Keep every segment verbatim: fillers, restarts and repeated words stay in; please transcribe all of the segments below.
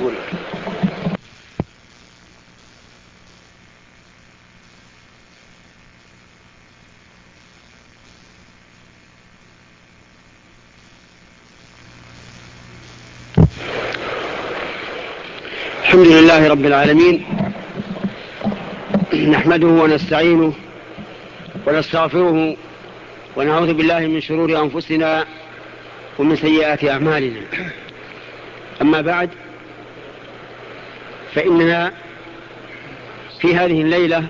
لك. الحمد لله رب العالمين، نحمده ونستعينه ونستغفره ونعوذ بالله من شرور أنفسنا ومن سيئات أعمالنا. أما بعد، فإننا في هذه الليلة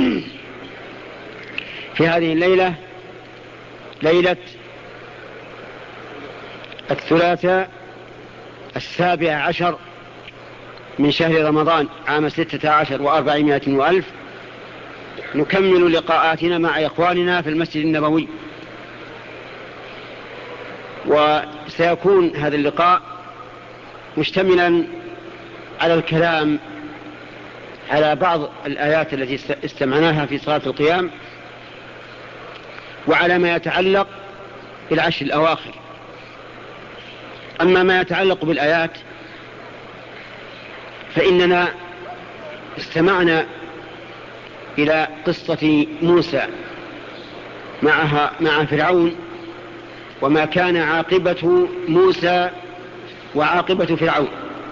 في هذه الليلة ليلة الثلاثاء السابع عشر من شهر رمضان عام ستة عشر وأربعمائة وألف، نكمل لقاءاتنا مع إخواننا في المسجد النبوي. وسيكون هذا اللقاء مشتملا على الكلام على بعض الآيات التي استمعناها في صلاة القيام، وعلى ما يتعلق بالعشر الأواخر. أما ما يتعلق بالآيات فإننا استمعنا إلى قصة موسى معها مع فرعون، وما كان عاقبة موسى وعاقبة فرعون.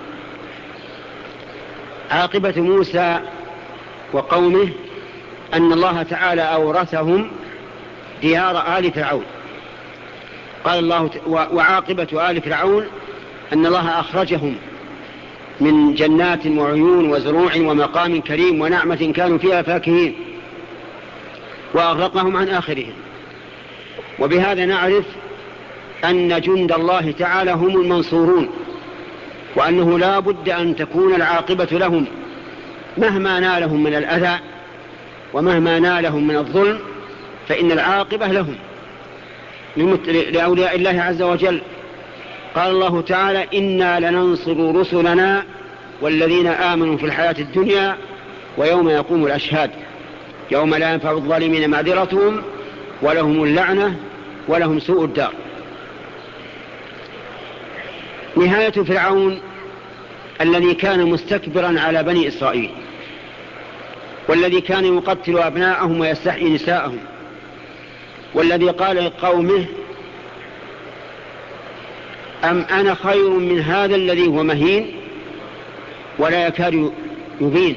عاقبة موسى وقومه أن الله تعالى أورثهم ديار آل فرعون. قال الله: وعاقبة آل فرعون أن الله أخرجهم من جنات وعيون وزروع ومقام كريم ونعمة كانوا فيها فاكهين، وأغرقهم عن آخرهم. وبهذا نعرف أن جند الله تعالى هم المنصورون، وأنه لا بد أن تكون العاقبة لهم مهما نالهم من الأذى ومهما نالهم من الظلم، فإن العاقبة لهم لأولياء الله عز وجل. قال الله تعالى: إنا لننصر رسلنا والذين آمنوا في الحياة الدنيا ويوم يقوم الأشهاد يوم لا ينفع الظالمين معذرتهم ولهم اللعنة ولهم سوء الدار. نهاية فرعون الذي كان مستكبرا على بني إسرائيل، والذي كان يقتل أبناءهم ويستحيي نساءهم، والذي قال لقومه: أم أنا خير من هذا الذي هو مهين ولا يكاد يبين،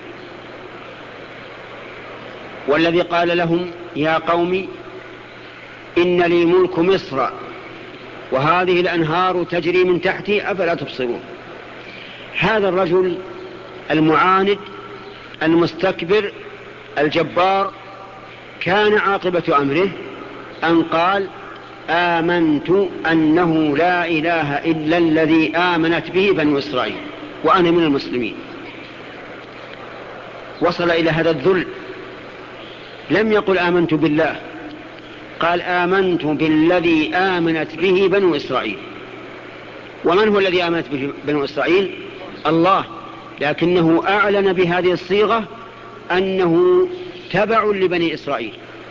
والذي قال لهم: يا قوم إن لي ملك مصر وهذه الأنهار تجري من تحتي أفلا تبصرون. هذا الرجل المعاند المستكبر الجبار كان عاقبة أمره أن قال: آمنت أنه لا إله إلا الذي آمنت به بنو إسرائيل وأنا من المسلمين. وصل إلى هذا الذل، لم يقل آمنت بالله، قال: آمنت بالذي آمنت به بنو إسرائيل. ومن هو الذي آمنت به بنو إسرائيل؟ الله، لكنه أعلن بهذه الصيغة أنه تبع لبني إسرائيل.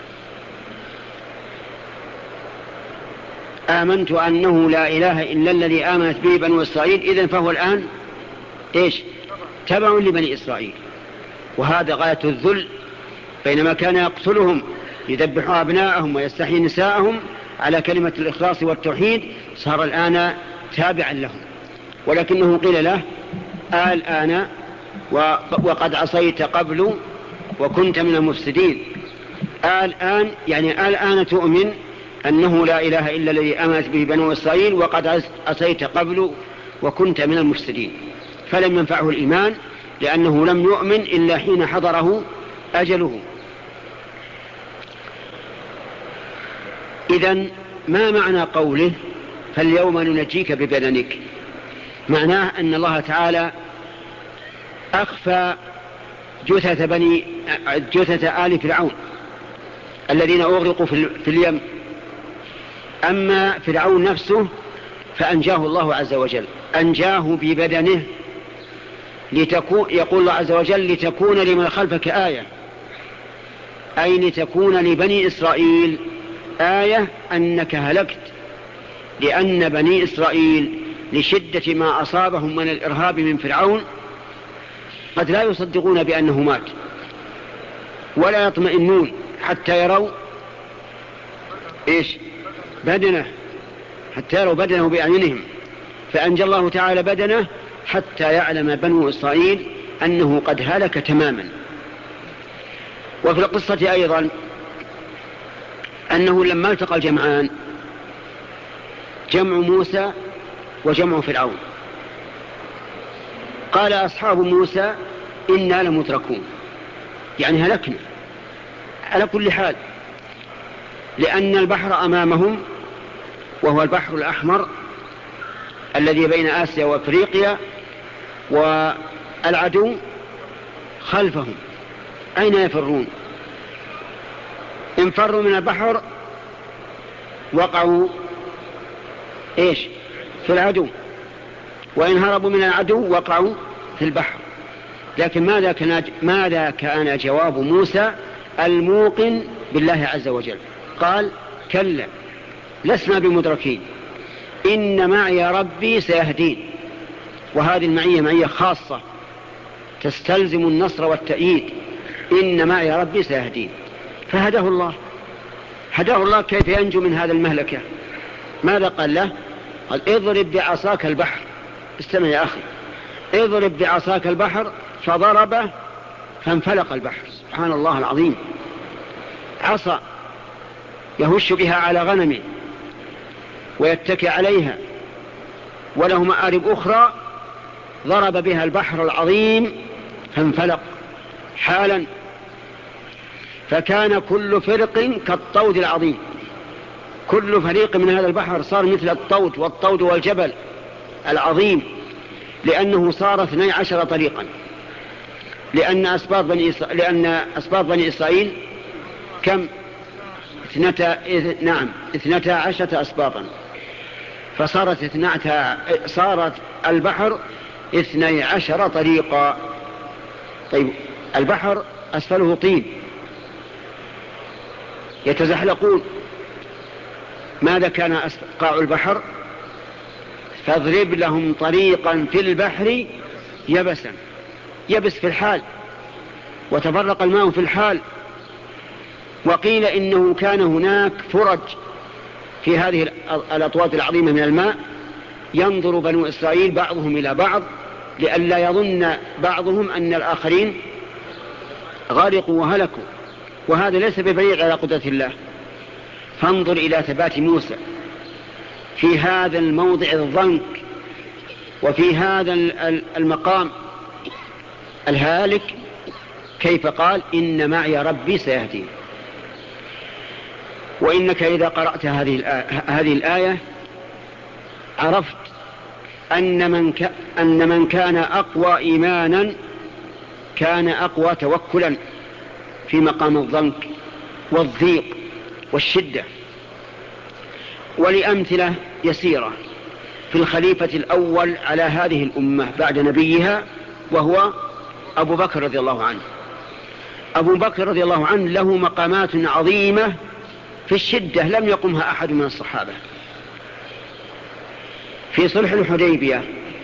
آمنت أنه لا إله إلا الذي آمنت به بنو إسرائيل، إذن فهو الآن إيش؟ تبع لبني إسرائيل. وهذا غاية الذل. بينما كان يقتلهم يذبحوا أبناءهم ويستحيي نساءهم على كلمة الإخلاص والتوحيد، صار الآن تابعا لهم. ولكنه قيل له: الآن وقد عصيت قبل وكنت من المفسدين. الآن يعني الآن تؤمن أنه لا إله إلا الذي آمنت به بنو إسرائيل وقد عصيت قبل وكنت من المفسدين. فلم ينفعه الإيمان، لأنه لم يؤمن إلا حين حضره أجله. إذن ما معنى قوله: فاليوم ننجيك ببدنك؟ معناه أن الله تعالى أخفى جثة بني جثة آل فرعون الذين أغرقوا في اليم. أما فرعون نفسه فأنجاه الله عز وجل، أنجاه ببدنه، لتكون يقول الله عز وجل: لتكون لمن خلفك آية، أي لتكون لبني إسرائيل آية أنك هلكت، لأن بني إسرائيل لشدة ما أصابهم من الإرهاب من فرعون قد لا يصدقون بأنه مات، ولا يطمئنون حتى يروا إيش بدنه، حتى يروا بدنه بأعينهم، فأنجى الله تعالى بدنه حتى يعلم بنو إسرائيل أنه قد هلك تماما. وفي القصة أيضا أنه لما التقى الجمعان، جمع موسى وجمع فرعون، قال أصحاب موسى إنا لمتركون، يعني هلكنا على كل حال، لأن البحر أمامهم وهو البحر الأحمر الذي بين آسيا وأفريقيا، والعدو خلفهم، أين يفرون؟ إن فروا من البحر وقعوا إيش في العدو، وإن هربوا من العدو وقعوا في البحر. لكن ماذا كان, ماذا كان جواب موسى الموقن بالله عز وجل؟ قال كلا لسنا بمدركين إن معي ربي سيهدين. وهذه المعية معية خاصة تستلزم النصر والتأييد، إن معي ربي سيهدين. فهداه الله، هداه الله كيف ينجو من هذا المهلكة. ماذا قال له؟ قال اضرب بعصاك البحر، استمع يا أخي، اضرب بعصاك البحر، فضربه فانفلق البحر. سبحان الله العظيم، عصا يهش بها على غنمه ويتكي عليها، وله مآرب أخرى، ضرب بها البحر العظيم فانفلق حالا، فكان كل فرق كالطود العظيم. كل فريق من هذا البحر صار مثل الطود، والطود والجبل العظيم، لأنه صار اثني عشر طريقا، لأن أسباط بني, إس... لأن أسباط بني إسرائيل كم؟ اثنتا... نعم اثنتا عشرة أسباطا، فصارت اثنتا... صارت البحر اثني عشر طريقا. طيب البحر أسفله طين يتزحلقون، ماذا كان قاع البحر؟ فاضرب لهم طريقا في البحر يبسا، يبس في الحال وتفرق الماء في الحال. وقيل إنه كان هناك فرج في هذه الأطوات العظيمة من الماء، ينظر بنو إسرائيل بعضهم إلى بعض لئلا يظن بعضهم أن الآخرين غرقوا وهلكوا، وهذا ليس ببعيد على قدرة الله. فانظر إلى ثبات موسى في هذا الموضع الضنك وفي هذا المقام الهالك، كيف قال إن معي ربي سيهدين. وإنك إذا قرأت هذه هذه الآية عرفت أن من, ك... أن من كان أقوى إيمانا كان أقوى توكلا في مقام الضنك والضيق والشدة. ولأمثلة يسيرة في الخليفة الأول على هذه الأمة بعد نبيها، وهو أبو بكر رضي الله عنه. أبو بكر رضي الله عنه له مقامات عظيمة في الشدة لم يقمها أحد من الصحابة. في صلح الحديبية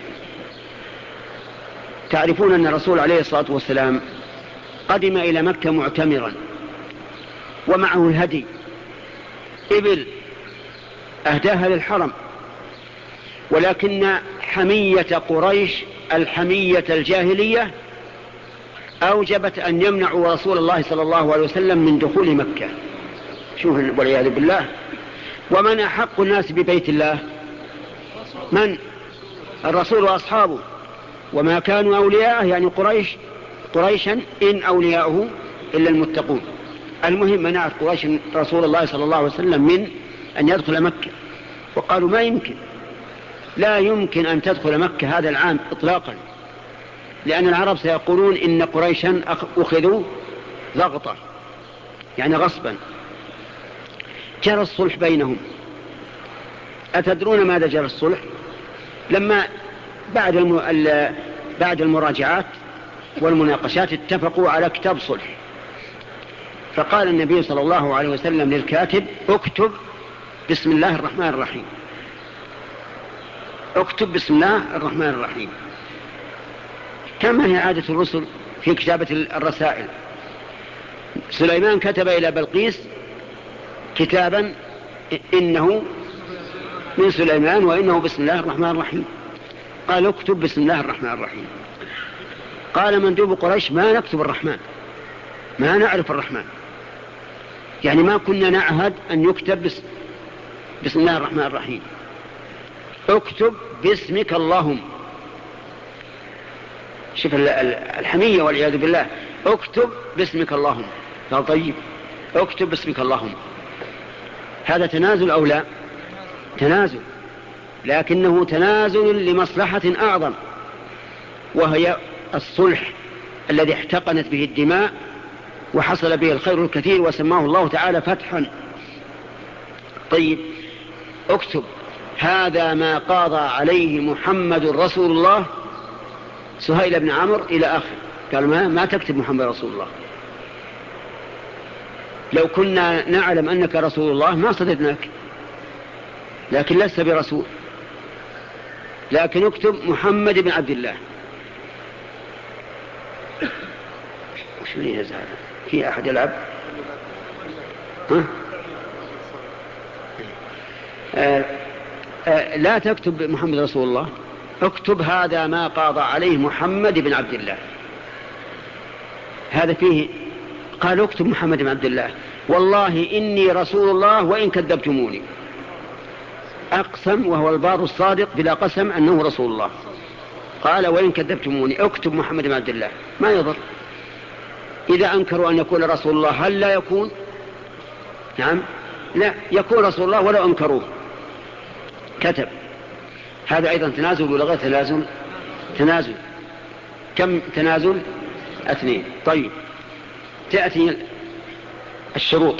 تعرفون أن الرسول عليه الصلاة والسلام قدم إلى مكة معتمرا ومعه الهدي، إبل أهداها للحرم، ولكن حمية قريش الحمية الجاهلية أوجبت أن يمنعوا رسول الله صلى الله عليه وسلم من دخول مكة. شوف والعياذ بالله. ومن أحق الناس ببيت الله؟ من؟ الرسول وأصحابه، وما كانوا أولياءه يعني قريش قريشا إن أولياؤه إلا المتقون. المهم منعت قريش رسول الله صلى الله عليه وسلم من أن يدخل مكة، وقالوا ما يمكن، لا يمكن أن تدخل مكة هذا العام إطلاقا، لأن العرب سيقولون إن قريشا أخذوا ضغطا يعني غصبا. جرى الصلح بينهم. أتدرون ماذا جرى الصلح؟ لما بعد الم... بعد المراجعات والمناقشات اتفقوا على كتاب صلح، فقال النبي صلى الله عليه وسلم للكاتب اكتب بسم الله الرحمن الرحيم. اكتب بسم الله الرحمن الرحيم. كما هي عادة الرسل في كتابة الرسائل. سليمان كتب إلى بلقيس كتابا إنه من سليمان وإنه بسم الله الرحمن الرحيم. قال اكتب بسم الله الرحمن الرحيم. قال مندوب قريش ما نكتب الرحمن، ما نعرف الرحمن، يعني ما كنا نعهد أن يكتب بس بسم الله الرحمن الرحيم. اكتب باسمك اللهم. شوف الحمية والعياذ بالله. اكتب باسمك اللهم. قال طيب اكتب باسمك اللهم. هذا تنازل أو لا؟ تنازل، لكنه تنازل لمصلحة أعظم، وهي الصلح الذي احتقنت به الدماء وحصل به الخير الكثير وسماه الله تعالى فتحا. طيب اكتب هذا ما قاضى عليه محمد رسول الله. سهيل بن عمرو إلى آخر قال ما, ما تكتب محمد رسول الله. لو كنا نعلم أنك رسول الله ما صددناك، لكن لست برسول، لكن اكتب محمد بن عبد الله. وش من يهز هذا؟ في أحد يلعب؟ ها؟ آه آه لا تكتب محمد رسول الله، اكتب هذا ما قاضى عليه محمد بن عبد الله. هذا فيه قال اكتب محمد بن عبد الله. والله إني رسول الله وإن كذبتموني. أقسم وهو البار الصادق بلا قسم أنه رسول الله. قال وإن كذبتموني اكتب محمد بن عبد الله. ما يضر إذا أنكروا أن يكون رسول الله، هل لا يكون؟ نعم لا يكون رسول الله ولو أنكروه. كتب. هذا أيضا تنازل ولا غير تنازل؟ تنازل. كم تنازل؟ اثنين. طيب تأتي الشروط.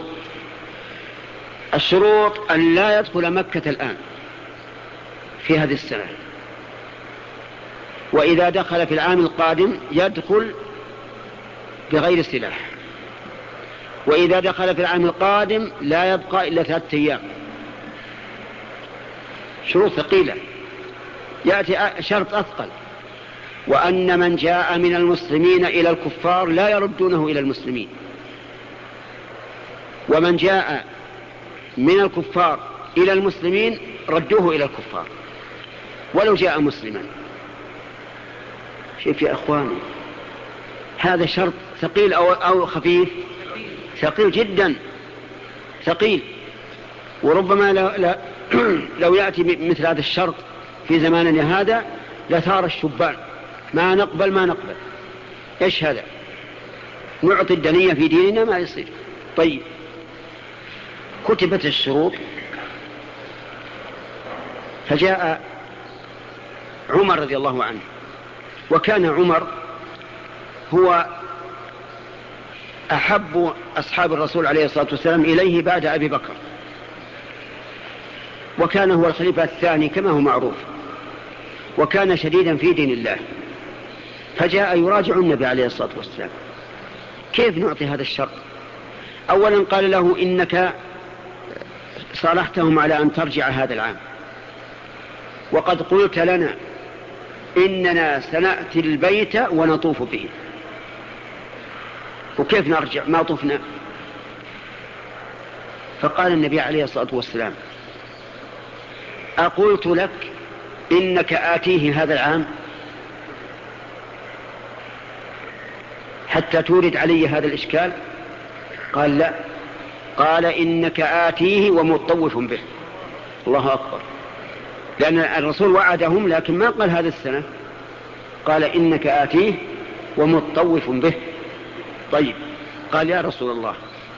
الشروط أن لا يدخل مكة الآن في هذه السنة، وإذا دخل في العام القادم يدخل بغير سلاح، وإذا دخل في العام القادم لا يبقى إلا ثلاثة أيام. شروط ثقيلة. يأتي شرط أثقل، وأن من جاء من المسلمين إلى الكفار لا يردونه إلى المسلمين، ومن جاء من الكفار إلى المسلمين ردوه إلى الكفار ولو جاء مسلما. شوف يا أخواني، هذا شرط ثقيل أو, أو خفيف؟ ثقيل جدا، ثقيل. وربما لو, لو, لو يأتي مثل هذا الشرط في زماننا هذا لثار الشبان، ما نقبل ما نقبل. إيش هذا؟ نعطي الدنية في ديننا ما يصير. طيب كتبت الشروط، فجاء عمر رضي الله عنه، وكان عمر هو أحب أصحاب الرسول عليه الصلاة والسلام إليه بعد أبي بكر، وكان هو الخليفة الثاني كما هو معروف، وكان شديدا في دين الله. فجاء يراجع النبي عليه الصلاة والسلام كيف نعطي هذا الشرط. أولا قال له إنك صالحتهم على أن ترجع هذا العام، وقد قلت لنا إننا سنأتي البيت ونطوف به، وكيف نرجع ما طفنا؟ فقال النبي عليه الصلاة والسلام أقلت لك إنك آتيه هذا العام حتى تورد علي هذا الإشكال؟ قال لا. قال إنك آتيه ومطوف به. الله أكبر. لأن الرسول وعدهم لكن ما قال هذا السنة، قال إنك آتيه ومطوف به. طيب قال يا رسول الله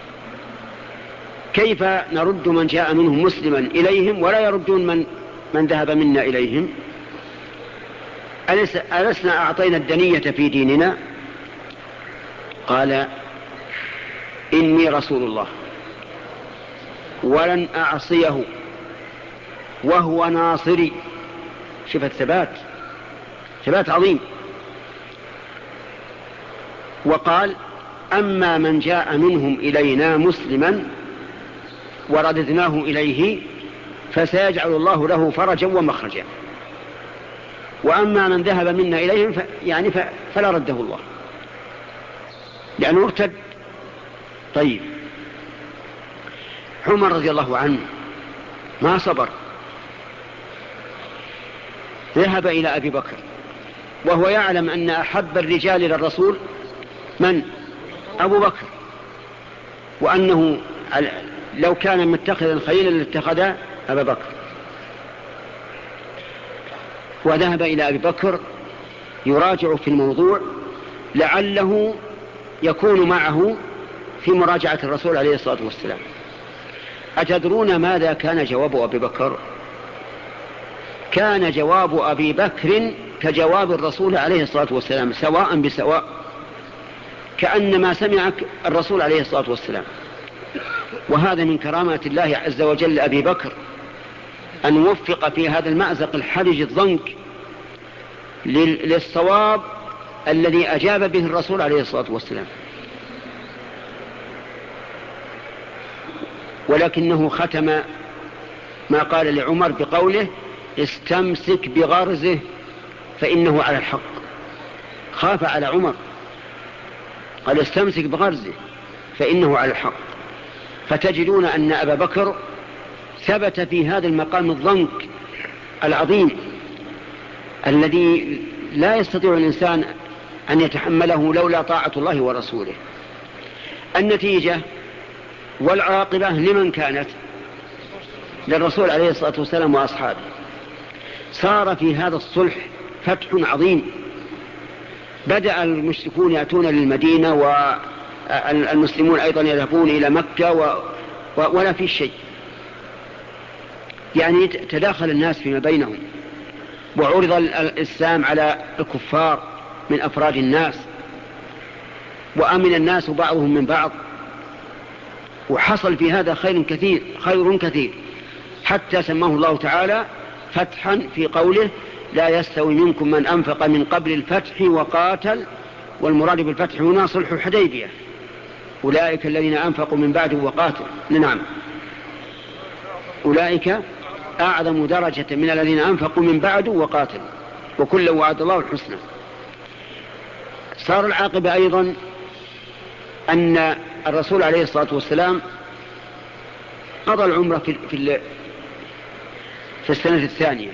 كيف نرد من جاء منهم مسلما إليهم ولا يردون من, من ذهب منا إليهم؟ ألسنا أعطينا الدنية في ديننا؟ قال إني رسول الله ولن أعصيه وهو ناصري. شوف الثبات، ثبات عظيم. وقال أما من جاء منهم إلينا مسلما ورددناه إليه فسيجعل الله له فرجا ومخرجا. وأما من ذهب منا إليهم يعني فلا رده الله لأنه ارتد. طيب عمر رضي الله عنه ما صبر، ذهب إلى أبي بكر وهو يعلم أن أحب الرجال للرسول من؟ أبو بكر، وأنه لو كان متخذا خليلا لاتخذ أبا بكر. وذهب إلى أبي بكر يراجع في الموضوع لعله يكون معه في مراجعة الرسول عليه الصلاة والسلام. أتدرون ماذا كان جواب أبي بكر؟ كان جواب أبي بكر كجواب الرسول عليه الصلاة والسلام سواء بسواء، كأنما سمع الرسول عليه الصلاة والسلام. وهذا من كرامات الله عز وجل أبي بكر أن وفق في هذا المأزق الحرج الضنك للصواب الذي أجاب به الرسول عليه الصلاة والسلام. ولكنه ختم ما قال لعمر بقوله استمسك بغرزه فإنه على الحق. خاف على عمر، قال استمسك بغرزه فإنه على الحق. فتجدون أن أبا بكر ثبت في هذا المقام الضنك العظيم الذي لا يستطيع الإنسان أن يتحمله لولا طاعة الله ورسوله. النتيجة والعاقبة لمن كانت؟ للرسول عليه الصلاة والسلام وأصحابه. صار في هذا الصلح فتح عظيم. بدأ المشركون يأتون للمدينة والمسلمون أيضا يذهبون إلى مكة و... ولا في شيء، يعني تداخل الناس فيما بينهم، وعرض الإسلام على الكفار من أفراد الناس، وأمن الناس بعضهم من بعض، وحصل في هذا خير كثير خير كثير حتى سماه الله تعالى فتحا في قوله لا يستوي منكم من أنفق من قبل الفتح وقاتل، والمراد بالفتح هنا صلح الحديبية، أولئك الذين أنفقوا من بعد وقاتل. نعم، أولئك أعظم درجة من الذين أنفقوا من بعد وقاتل وكل وعد الله الحسنى. صار العاقبة أيضا أن الرسول عليه الصلاة والسلام قضى العمرة في, في, في السنة الثانية.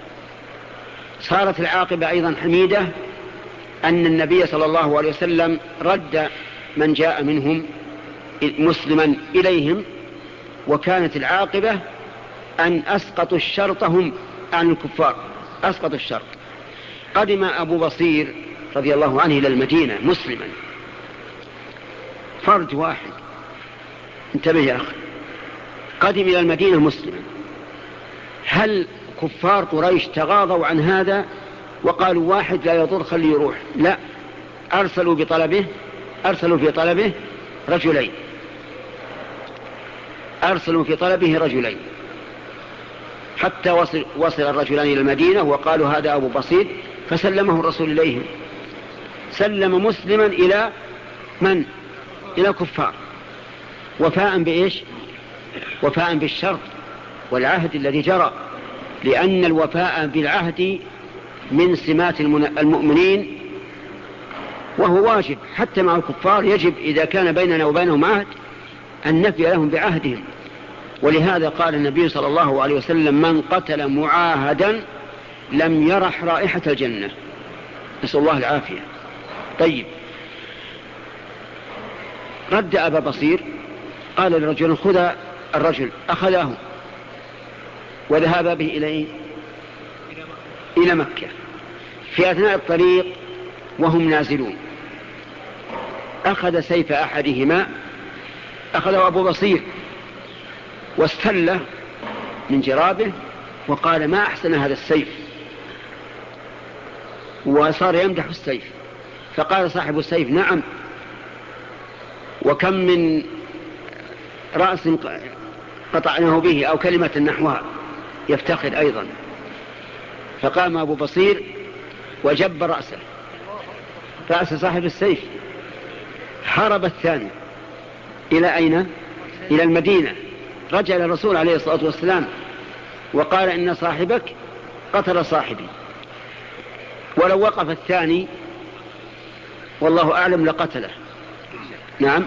صارت العاقبة أيضا حميدة أن النبي صلى الله عليه وسلم رد من جاء منهم مسلما إليهم، وكانت العاقبة أن أسقطوا الشرط هم عن الكفار، أسقطوا الشرط. قدم أبو بصير رضي الله عنه إلى المدينة مسلما، فرد واحد، انتبه يا أخي، قدم إلى المدينة مسلما. هل كفار قريش تغاضوا عن هذا وقالوا واحد لا يضر خليه يروح؟ لا، أرسلوا بطلبه أرسلوا في طلبه رجلين أرسلوا في طلبه رجلين حتى وصل, وصل الرجلان إلى المدينة وقالوا هذا أبو بصير، فسلمه الرسول إليهم. سلم مسلما إلى من؟ إلى كفار، وفاء بإيش؟ وفاء بالشرط والعهد الذي جرى، لأن الوفاء بالعهد من سمات المؤمنين وهو واجب حتى مع الكفار. يجب إذا كان بيننا وبينهم عهد أن نفي لهم بعهدهم. ولهذا قال النبي صلى الله عليه وسلم من قتل معاهدا لم يرح رائحة الجنة، نسأل الله العافية. طيب، رد أبا بصير، قال للرجل خذ الرجل، أخذاه وذهب به إليه إلى مكة. في أثناء الطريق وهم نازلون أخذ سيف أحدهما، أخذه أبو بصير واستله من جرابه وقال ما أحسن هذا السيف، وصار يمدح السيف. فقال صاحب السيف نعم، وكم من رأس قطعناه به أو كلمة نحوها، يفتخر أيضا. فقام أبو بصير وجب رأسه رأس صاحب السيف. هرب الثاني إلى أين؟ إلى المدينة. رجع إلى الرسول عليه الصلاة والسلام وقال إن صاحبك قتل صاحبي. ولو وقف الثاني والله أعلم لقتله. نعم.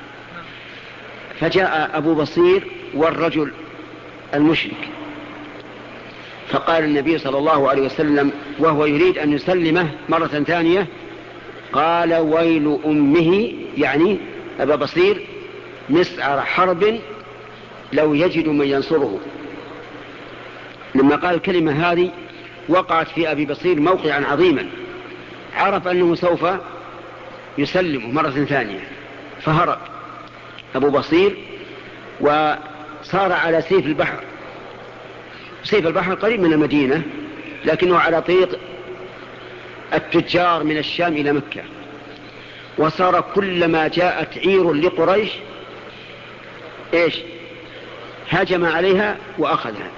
فجاء أبو بصير والرجل المشرك، فقال النبي صلى الله عليه وسلم وهو يريد أن يسلمه مرة ثانية، قال ويل أمه، يعني أبا بصير مسعر حرب لو يجد من ينصره. لما قال الكلمة هذه وقعت في أبي بصير موقعا عظيما، عرف أنه سوف يسلمه مرة ثانية، فهرب أبو بصير وصار على سيف البحر. سيف البحر قريب من المدينة، لكنه على طريق التجار من الشام إلى مكة، وصار كلما جاءت عير لقريش إيش هاجم عليها وأخذها.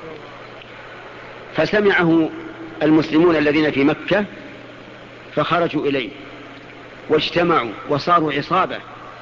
فسمعه المسلمون الذين في مكة فخرجوا إليه واجتمعوا وصاروا عصابة،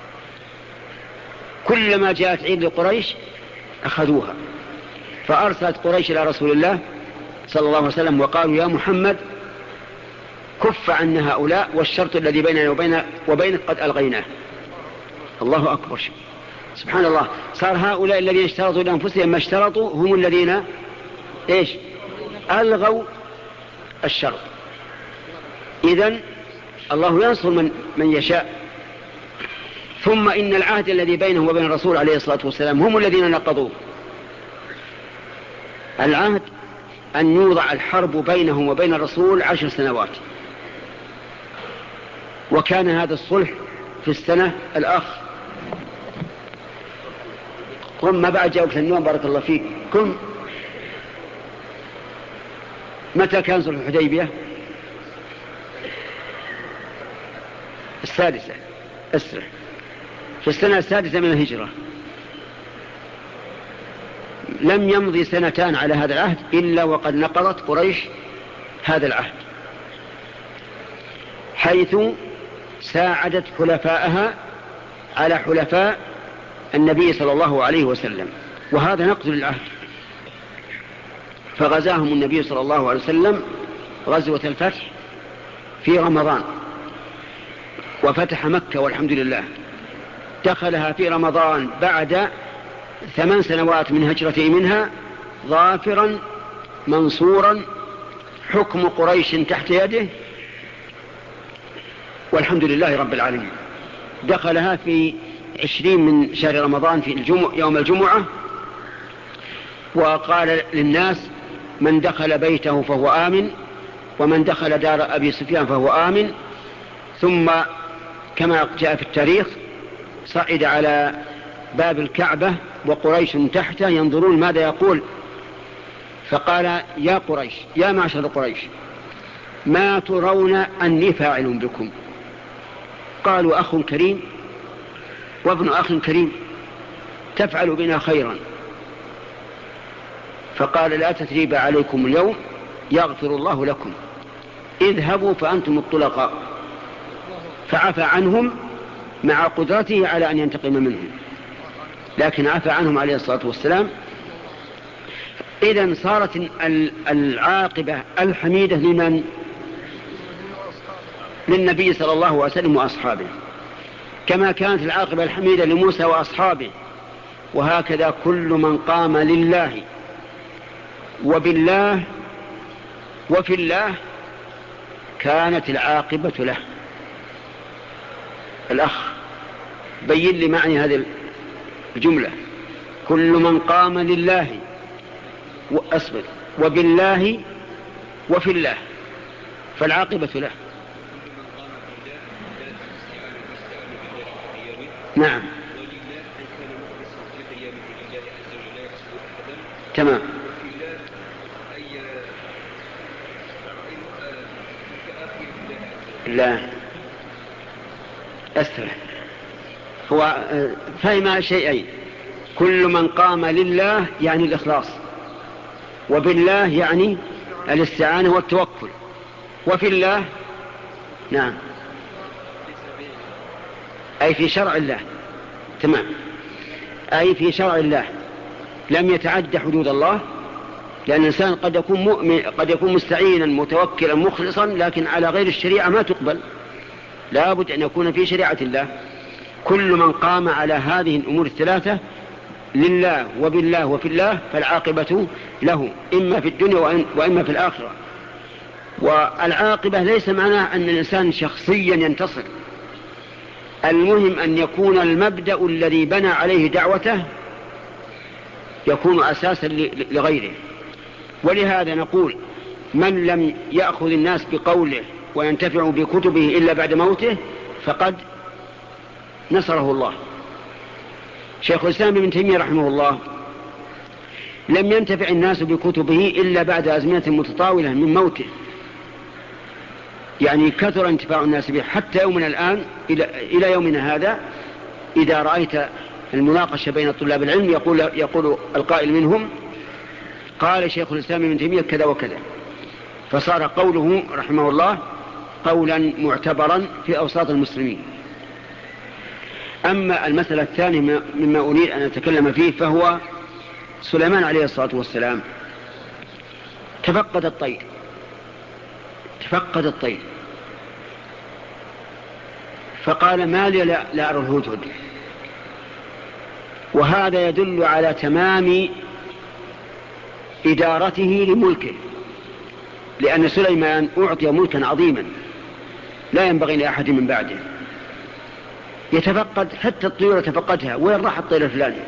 كلما جاءت عير لقريش أخذوها. فأرسلت قريش إلى رسول الله صلى الله عليه وسلم وقالوا يا محمد كف عنا هؤلاء، والشرط الذي بيننا وبين وبينك قد ألغيناه. الله أكبر، سبحان الله. صار هؤلاء الذين اشترطوا لأنفسهم ما اشترطوا هم الذين إيش ألغوا الشرط. إذن الله ينصر من, من يشاء. ثم إن العهد الذي بينه وبين الرسول عليه الصلاة والسلام هم الذين نقضوه. العهد أن يوضع الحرب بينهم وبين الرسول عشر سنوات، وكان هذا الصلح في السنة الأخ قم ما بعد جاوبت النوم بارك الله فيك. قم. متى كان صلح الحديبية؟ السادسة. أسرع في السنة السادسة من الهجرة. لم يمضي سنتان على هذا العهد إلا وقد نقضت قريش هذا العهد، حيث ساعدت حلفاءها على حلفاء النبي صلى الله عليه وسلم، وهذا نقض للعهد. فغزاهم النبي صلى الله عليه وسلم غزوة الفتح في رمضان، وفتح مكة والحمد لله. دخلها في رمضان بعد ثمان سنوات من هجرته منها ظافرا منصورا، حكم قريش تحت يده، والحمد لله رب العالمين. دخلها في عشرين من شهر رمضان في الجمع يوم الجمعة، وقال للناس من دخل بيته فهو آمن، ومن دخل دار أبي سفيان فهو آمن. ثم كما جاء في التاريخ صعد على باب الكعبة وقريش تحته ينظرون ماذا يقول، فقال يا قريش يا معشر قريش ما ترون أني فاعل بكم؟ قالوا أخ كريم وابن أخ كريم تفعل بنا خيرا. فقال لا تثريب عليكم اليوم يغفر الله لكم، اذهبوا فأنتم الطلقاء. فعفى عنهم مع قدرته على أن ينتقم منهم، لكن عفى عنهم عليه الصلاة والسلام. إذن صارت العاقبة الحميدة لمن؟ للنبي صلى الله عليه وسلم وأصحابه، كما كانت العاقبة الحميدة لموسى وأصحابه. وهكذا كل من قام لله وبالله وفي الله كانت العاقبة له. الأخ بين لي معنى هذه الجملة، كل من قام لله وأصبر وبالله وفي الله فالعاقبة له. نعم تمام. لا أسرع، هو فهم شيئين، كل من قام لله يعني الإخلاص، وبالله يعني الاستعانة والتوكل، وفي الله نعم أي في شرع الله. تمام، أي في شرع الله، لم يتعد حدود الله لأن الإنسان قد يكون مؤمن، قد يكون مستعينا متوكلا مخلصا، لكن على غير الشريعة ما تقبل، لا بد أن يكون في شريعة الله. كل من قام على هذه الأمور الثلاثة لله وبالله وفي الله فالعاقبة له، إما في الدنيا وإما في الآخرة. والعاقبة ليس معناه أن الإنسان شخصيا ينتصر، المهم أن يكون المبدأ الذي بنى عليه دعوته يكون أساسا لغيره. ولهذا نقول من لم يأخذ الناس بقوله وينتفع بكتبه إلا بعد موته فقد نصره الله. شيخ الإسلام ابن تيمية رحمه الله لم ينتفع الناس بكتبه إلا بعد أزمنة متطاولة من موته، يعني كثر انتفاع الناس به حتى يومنا الآن إلى يومنا هذا. إذا رأيت المناقشة بين طلاب العلم يقول, يقول القائل منهم قال شيخ الإسلام ابن تيمية كذا وكذا، فصار قوله رحمه الله قولا معتبرا في أوساط المسلمين. أما المسألة الثانية مما أريد أن أتكلم فيه فهو سليمان عليه الصلاة والسلام تفقد الطير تفقد الطير فقال ما لي لا أرى الهدهد، وهذا يدل على تمام إدارته لملكه، لأن سليمان أعطي ملكا عظيما لا ينبغي لأحد من بعده. يتفقد حتى الطيور يتفقدها، وين راح الطير الفلاني؟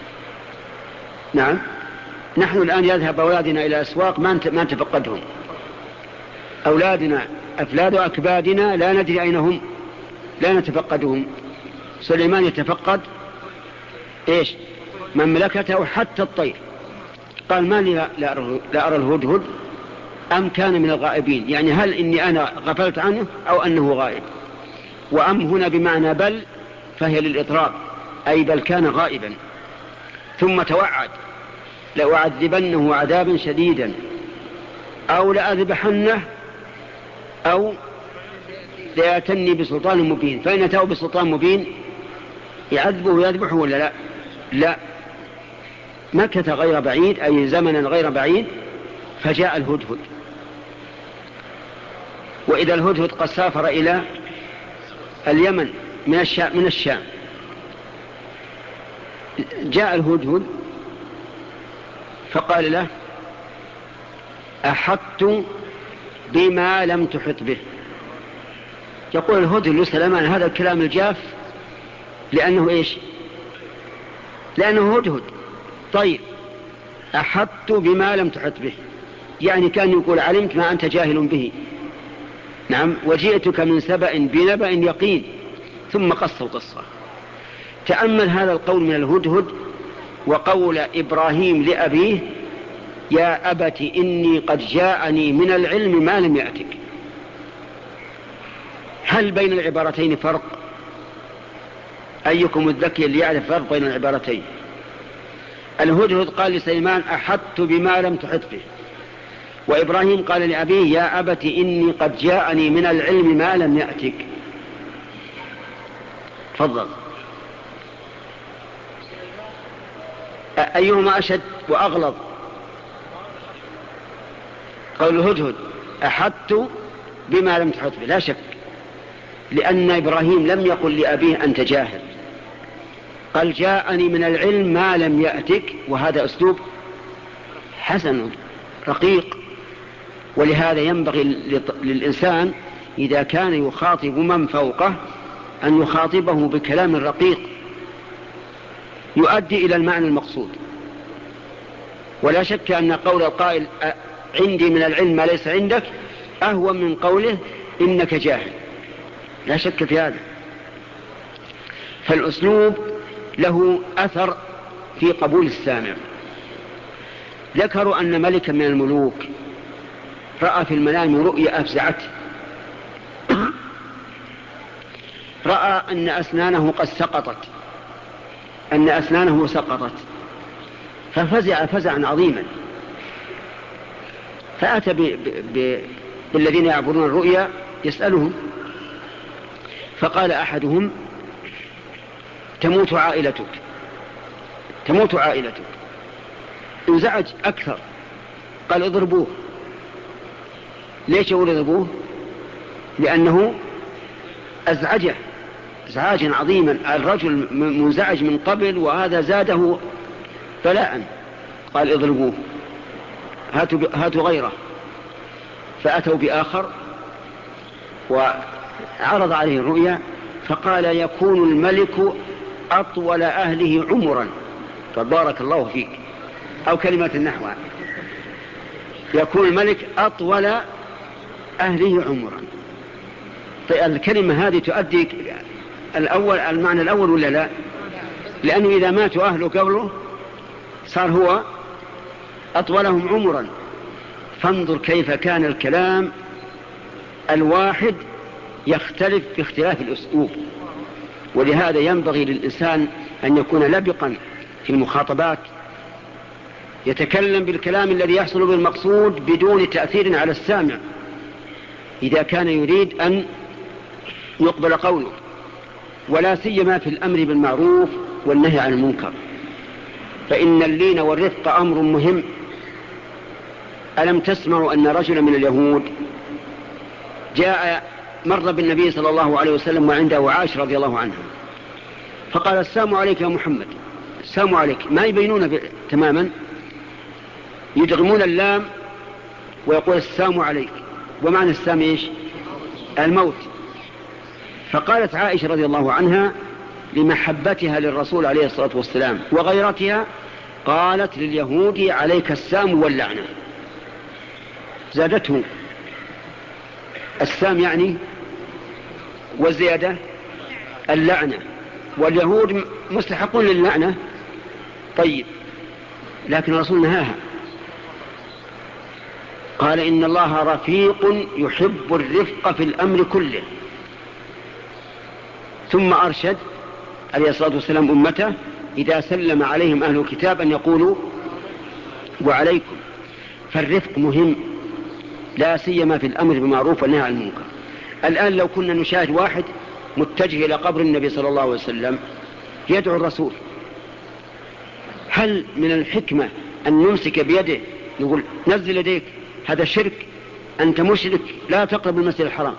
نعم، نحن الآن يذهب أولادنا إلى أسواق ما نتفقدهم، أولادنا أفلاد أكبادنا لا ندري أين هم، لا نتفقدهم. سليمان يتفقد إيش؟ مملكته حتى الطير. قال ما لي لا أرى الهدهد أم كان من الغائبين، يعني هل إني أنا غفلت عنه أو أنه غائب؟ وأم هنا بمعنى بل، فهي للإطراب، أي بل كان غائبا. ثم توعد لأعذبنه عذابا شديدا أو لأذبحنه أو ليأتني بسلطان مبين. فإن أتاه بسلطان مبين يعذبه ويذبحه ولا لا؟ لا. مكة غير بعيد، أي زمنا غير بعيد، فجاء الهدهد. وإذا الهدهد قد سافر إلى اليمن من الشام, من الشام جاء الهدهد فقال له أحطت بما لم تحط به. يقول الهدهد لسليمان هذا الكلام الجاف لأنه إيش؟ لأنه هدهد. طيب أحطت بما لم تحط به، يعني كان يقول علمت ما أنت جاهل به. نعم، وجئتك من سبأ بنبأ يقين. ثم قص القصة. تأمل هذا القول من الهدهد وقول إبراهيم لأبيه يا أبت إني قد جاءني من العلم ما لم يأتك. هل بين العبارتين فرق؟ أيكم الذكي اللي يعرف فرق بين العبارتين؟ الهدهد قال لسليمان أحطت بما لم تحط به، وإبراهيم قال لأبيه يا أبت إني قد جاءني من العلم ما لم يأتك. تفضل، أيهما أشد وأغلظ؟ قول الهدهد أحطت بما لم تحط به لا شك، لأن إبراهيم لم يقل لأبيه أنت جاهل، قال جاءني من العلم ما لم يأتك، وهذا أسلوب حسن رقيق. ولهذا ينبغي للإنسان إذا كان يخاطب من فوقه أن يخاطبه بكلام رقيق يؤدي إلى المعنى المقصود. ولا شك أن قول القائل عندي من العلم ما ليس عندك أهون من قوله إنك جاهل، لا شك في هذا. فالأسلوب له أثر في قبول السامع. ذكروا أن ملكا من الملوك رأى في المنام رؤيا أفزعته، رأى أن أسنانه قد سقطت أن أسنانه سقطت ففزع فزعا عظيما، فأتى ب... ب... بالذين يعبرون الرؤيا يسألهم، فقال أحدهم تموت عائلتك تموت عائلتك انزعج أكثر، قال اضربوه. ليش يقول اضربوه؟ لأنه أزعجه ازعاجا عظيما، الرجل منزعج من قبل وهذا زاده بلاء. قال اضربوه، هاتوا, هاتوا غيره. فأتوا بآخر وعرض عليه الرؤيا فقال يكون الملك أطول أهله عمرا. فبارك الله فيك، أو كلمة النحو، يكون الملك أطول أهله عمرا. فالكلمة هذه تؤدي الأول المعنى الأول ولا لا؟ لأنه إذا ماتوا أهله قبله صار هو أطولهم عمرا. فانظر كيف كان الكلام الواحد يختلف باختلاف الأسلوب. ولهذا ينبغي للإنسان أن يكون لبقا في المخاطبات، يتكلم بالكلام الذي يحصل بالمقصود بدون تأثير على السامع إذا كان يريد أن يقبل قوله، ولا سيما في الأمر بالمعروف والنهي عن المنكر، فإن اللين والرفق أمر مهم. ألم تسمعوا أن رجلا من اليهود جاء مر بالنبي صلى الله عليه وسلم وعنده عائشة رضي الله عنها، فقال السلام عليك يا محمد. السلام عليك ما يبينون تماما، يدغمون اللام ويقول السلام عليك، ومعنى السلام ايش؟ الموت. فقالت عائشة رضي الله عنها لمحبتها للرسول عليه الصلاة والسلام وغيرتها، قالت لليهود عليك السام واللعنة. زادته السام يعني، والزيادة اللعنة، واليهود مستحقون للعنة. طيب، لكن الرسول نهاها، قال إن الله رفيق يحب الرفق في الأمر كله. ثم أرشد عليه الصلاة والسلام أمته إذا سلم عليهم أهل الكتاب أن يقولوا وعليكم. فالرفق مهم، لا سيما في الأمر بالمعروف والنهي عن المنكر. الآن لو كنا نشاهد واحد متجه إلى قبر النبي صلى الله عليه وسلم يدعو الرسول، هل من الحكمة أن نمسك بيده نقول نزل يديك هذا شرك، أنت مشرك لا تقرب المسجد الحرام،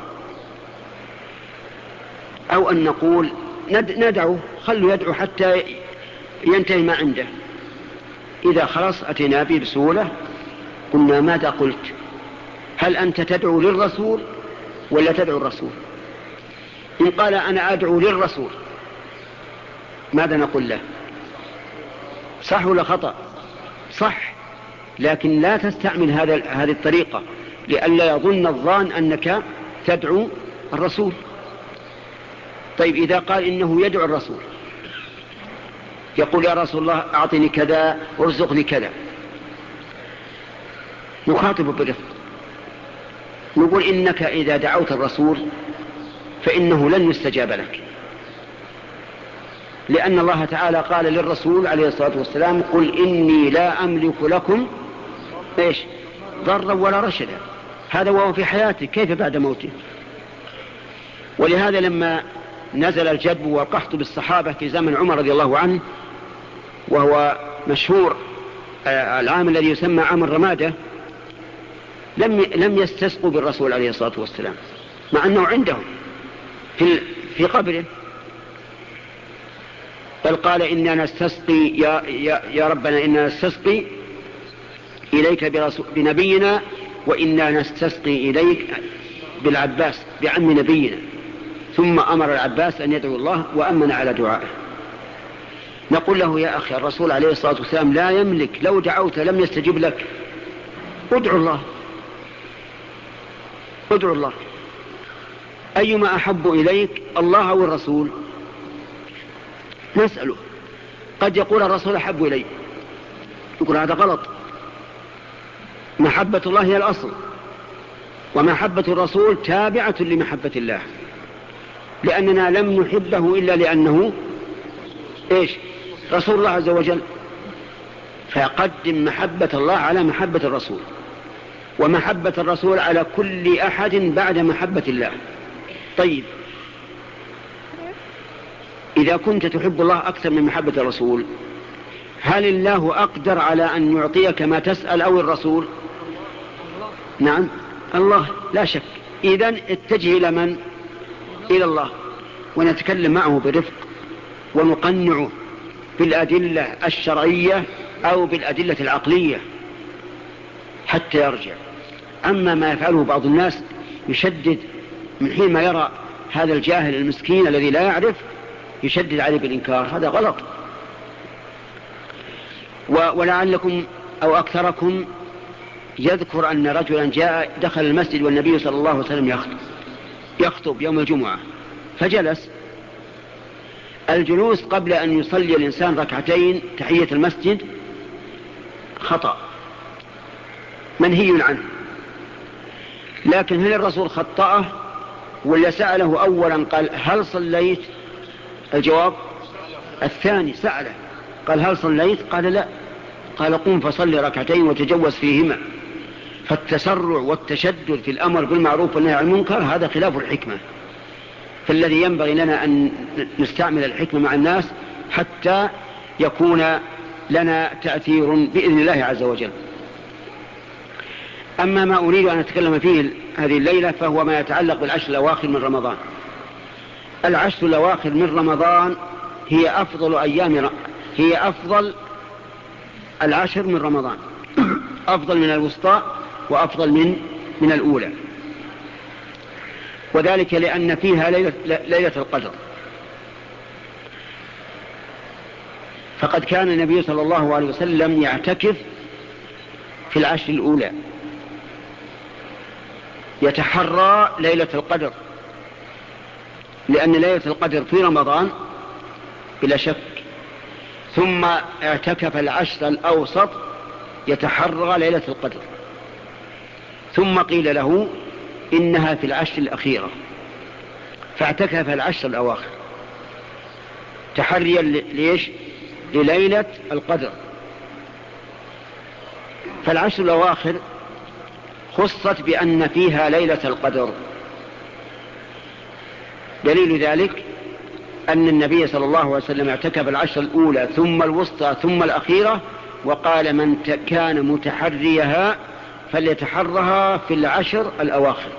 أو أن نقول ندعو خلوا يدعو حتى ينتهي ما عنده، إذا خلص أتينا به بسهولة قلنا ماذا قلت؟ هل أنت تدعو للرسول ولا تدعو الرسول؟ إن قال أنا أدعو للرسول ماذا نقول له؟ صح ولا خطأ؟ صح، لكن لا تستعمل هذا هذه الطريقة لئلا يظن الظان أنك تدعو الرسول. طيب، إذا قال إنه يدعو الرسول يقول يا رسول الله أعطني كذا وارزقني كذا، نخاطب برفق، نقول إنك إذا دعوت الرسول فإنه لن يستجاب لك، لأن الله تعالى قال للرسول عليه الصلاة والسلام قل إني لا أملك لكم إيش ضرا ولا رشدا. هذا وهو في حياته، كيف بعد موته؟ ولهذا لما نزل الجدب والقحط بالصحابة في زمن عمر رضي الله عنه، وهو مشهور العام الذي يسمى عام الرمادة، لم لم يستسقوا بالرسول عليه الصلاة والسلام مع أنه عندهم في في قبره، بل قال إننا نستسقي يا, يا, يا ربنا إننا نستسقي إليك بنبينا وإنا نستسقي إليك بالعباس بعم نبينا. ثم أمر العباس أن يدعو الله وأمن على دعائه. نقول له يا أخي الرسول عليه الصلاة والسلام لا يملك، لو دعوت لم يستجب لك، ادعو الله ادعو الله. أيما أحب إليك الله أو الرسول؟ نسأله. قد يقول الرسول أحب إلي، يقول هذا غلط، محبة الله هي الأصل، ومحبة الرسول تابعة لمحبة الله، لأننا لم نحبه إلا لأنه إيش رسول الله عز وجل. فقدم محبة الله على محبة الرسول، ومحبة الرسول على كل أحد بعد محبة الله. طيب، إذا كنت تحب الله أكثر من محبة الرسول، هل الله أقدر على أن يعطيك ما تسأل أو الرسول؟ نعم الله لا شك. إذن اتجه إلى من؟ إلى الله، ونتكلم معه برفق ونقنعه بالأدلة الشرعية أو بالأدلة العقلية حتى يرجع. أما ما يفعله بعض الناس يشدد من حين ما يرى هذا الجاهل المسكين الذي لا يعرف يشدد عليه بالإنكار، هذا غلط. ولعلكم أو أكثركم يذكر أن رجلا جاء دخل المسجد والنبي صلى الله عليه وسلم يخطب يخطب يوم الجمعة، فجلس. الجلوس قبل أن يصلي الإنسان ركعتين تحية المسجد خطأ منهي عنه، لكن هل الرسول خطأه ولا سأله أولا قال هل صليت؟ الجواب الثاني، سأله قال هل صليت؟ قال لا، قال قم فصلي ركعتين وتجوز فيهما. فالتسرع والتشدد في الأمر بالمعروف والنهي عن المنكر هذا خلاف الحكمة، فالذي ينبغي لنا أن نستعمل الحكمة مع الناس حتى يكون لنا تأثير بإذن الله عز وجل. أما ما أريد أن أتكلم فيه هذه الليلة فهو ما يتعلق بالعشر الأواخر من رمضان. العشر الأواخر من رمضان هي أفضل أيام، هي أفضل العشر من رمضان، أفضل من الوسطى وأفضل من من الأولى، وذلك لأن فيها ليلة, ليلة القدر. فقد كان النبي صلى الله عليه وسلم يعتكف في العشر الأولى، يتحرى ليلة القدر، لأن ليلة القدر في رمضان بلا شك. ثم اعتكف العشر الأوسط يتحرى ليلة القدر، ثم قيل له إنها في العشر الأخيرة، فاعتكف العشر الأواخر تحريا ليش؟ لليلة القدر. فالعشر الأواخر خصت بأن فيها ليلة القدر. دليل ذلك أن النبي صلى الله عليه وسلم اعتكف العشر الأولى ثم الوسطى ثم الأخيرة، وقال من كان متحريها فليتحرها في العشر الأواخر.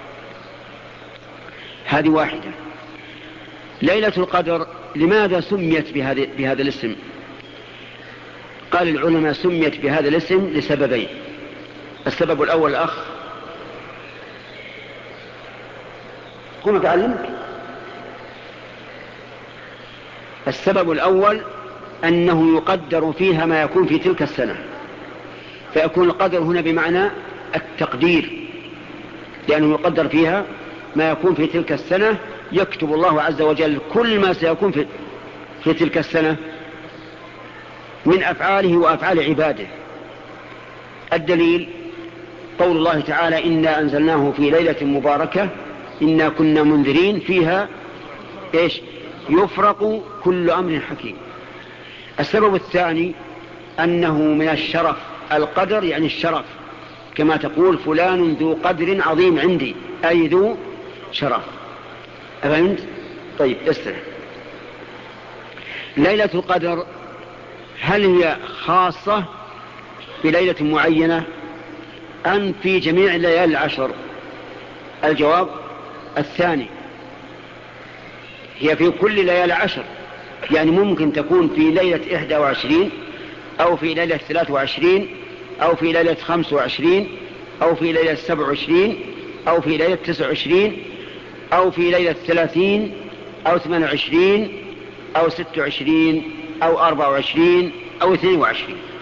هذه واحدة. ليلة القدر لماذا سميت بهذا, بهذا الاسم؟ قال العلماء سميت بهذا الاسم لسببين. السبب الأول أخ قم تعلمك. السبب الأول أنه يقدر فيها ما يكون في تلك السنة، فيكون القدر هنا بمعنى التقدير، لأنه يقدر فيها ما يكون في تلك السنة، يكتب الله عز وجل كل ما سيكون في, في تلك السنة من أفعاله وأفعال عباده. الدليل قول الله تعالى إنا أنزلناه في ليلة مباركة إنا كنا منذرين فيها إيش؟ يفرق كل أمر حكيم. السبب الثاني أنه من الشرف، القدر يعني الشرف، كما تقول فلان ذو قدر عظيم عندي، أي ذو شرف. أفهمت؟ طيب استرح. ليلة القدر هل هي خاصة بليلة معينة أم في جميع الليالي العشر؟ الجواب الثاني، هي في كل ليالي عشر، يعني ممكن تكون في ليلة إحدى وعشرين أو في ليلة ثلاث وعشرين أو في ليلة خمس وعشرين أو في ليلة سبع وعشرين أو في ليلة تسع وعشرين أو في ليلة ثلاثين أو ثمان وعشرين أو ست وعشرين أو أربع وعشرين أو اثنين وعشرين.